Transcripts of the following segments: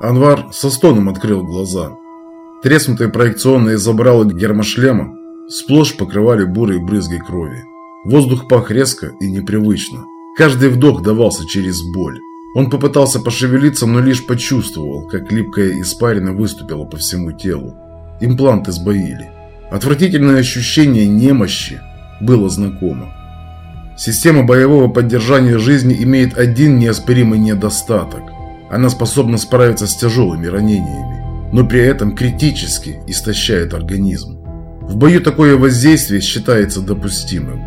Анвар со стоном открыл глаза. Треснутые проекционные забрала гермошлема сплошь покрывали бурые брызги крови. Воздух пах резко и непривычно. Каждый вдох давался через боль. Он попытался пошевелиться, но лишь почувствовал, как липкая испарина выступила по всему телу. Импланты сбоили. Отвратительное ощущение немощи было знакомо. Система боевого поддержания жизни имеет один неоспоримый недостаток. Она способна справиться с тяжелыми ранениями, но при этом критически истощает организм. В бою такое воздействие считается допустимым.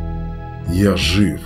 Я жив.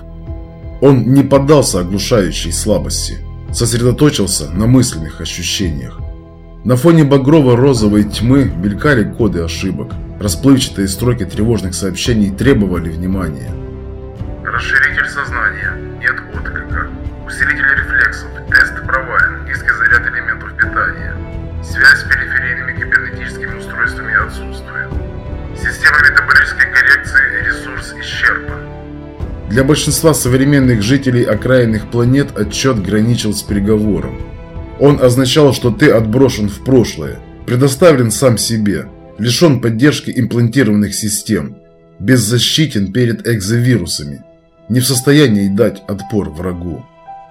Он не поддался оглушающей слабости, сосредоточился на мысленных ощущениях. На фоне багрово-розовой тьмы мелькали коды ошибок. Расплывчатые строки тревожных сообщений требовали внимания. Расширитель сознания. Нет отклика. Усилитель рефлексов. Тест провален. Низкий заряд элементов питания. Связь с периферийными кибернетическими устройствами отсутствует. Система метаболической коррекции. Ресурс исчерпан. Для большинства современных жителей окраинных планет отчет граничил с приговором. Он означал, что ты отброшен в прошлое, предоставлен сам себе, лишен поддержки имплантированных систем, беззащитен перед экзовирусами, не в состоянии дать отпор врагу.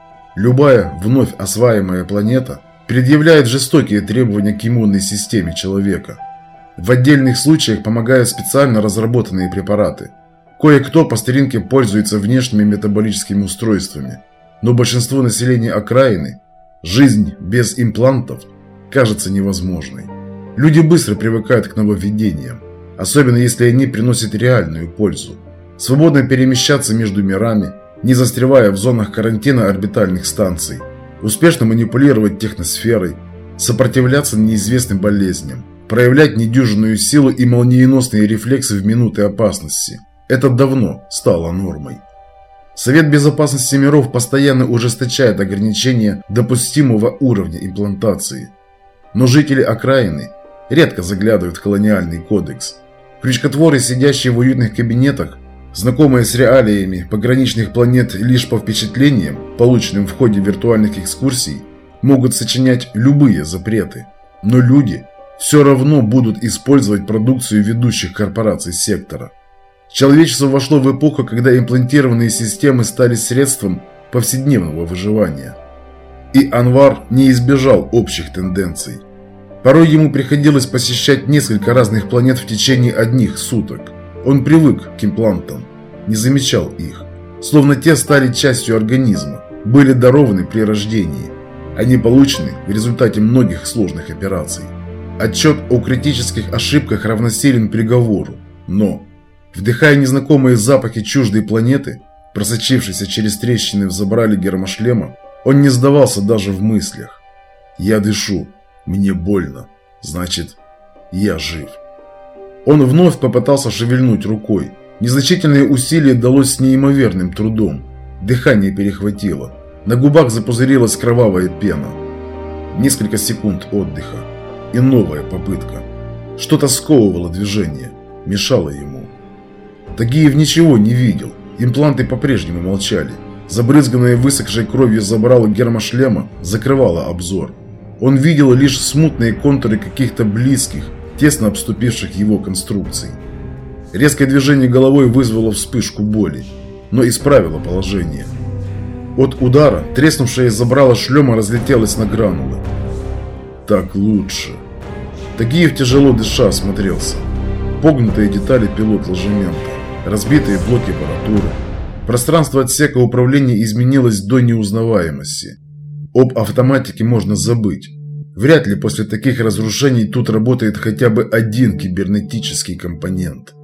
Любая вновь осваиваемая планета предъявляет жестокие требования к иммунной системе человека. В отдельных случаях помогают специально разработанные препараты. Кое-кто по старинке пользуется внешними метаболическими устройствами, но большинству населения окраины жизнь без имплантов кажется невозможной. Люди быстро привыкают к нововведениям, особенно если они приносят реальную пользу. Свободно перемещаться между мирами, не застревая в зонах карантина орбитальных станций, успешно манипулировать техносферой, сопротивляться неизвестным болезням, проявлять недюжинную силу и молниеносные рефлексы в минуты опасности. Это давно стало нормой. Совет Безопасности миров постоянно ужесточает ограничения допустимого уровня имплантации. Но жители окраины редко заглядывают в колониальный кодекс. Крючкотворы, сидящие в уютных кабинетах, знакомые с реалиями пограничных планет лишь по впечатлениям, полученным в ходе виртуальных экскурсий, могут сочинять любые запреты. Но люди все равно будут использовать продукцию ведущих корпораций сектора. Человечество вошло в эпоху, когда имплантированные системы стали средством повседневного выживания. И Анвар не избежал общих тенденций. Порой ему приходилось посещать несколько разных планет в течение одних суток. Он привык к имплантам, не замечал их, словно те стали частью организма, были дарованы при рождении. Они получены в результате многих сложных операций. Отчет о критических ошибках равносилен приговору, но вдыхая незнакомые запахи чуждой планеты, просочившейся через трещины в забрале гермошлема, он не сдавался даже в мыслях. «Я дышу, мне больно, значит, я жив». Он вновь попытался шевельнуть рукой. Незначительное усилие далось с неимоверным трудом. Дыхание перехватило. На губах запузырилась кровавая пена. Несколько секунд отдыха. И новая попытка. Что-то сковывало движение, мешало ему. Тагиев ничего не видел, импланты по-прежнему молчали. Забрызганная высохшей кровью забрала гермошлема закрывала обзор. Он видел лишь смутные контуры каких-то близких, тесно обступивших его конструкций. Резкое движение головой вызвало вспышку боли, но исправило положение. От удара треснувшее забрало шлема разлетелось на гранулы. Так лучше. Тагиев тяжело дыша осмотрелся. Погнутые детали пилот ложемента. Разбитые блоки аппаратуры. Пространство отсека управления изменилось до неузнаваемости. Об автоматике можно забыть. Вряд ли после таких разрушений тут работает хотя бы один кибернетический компонент.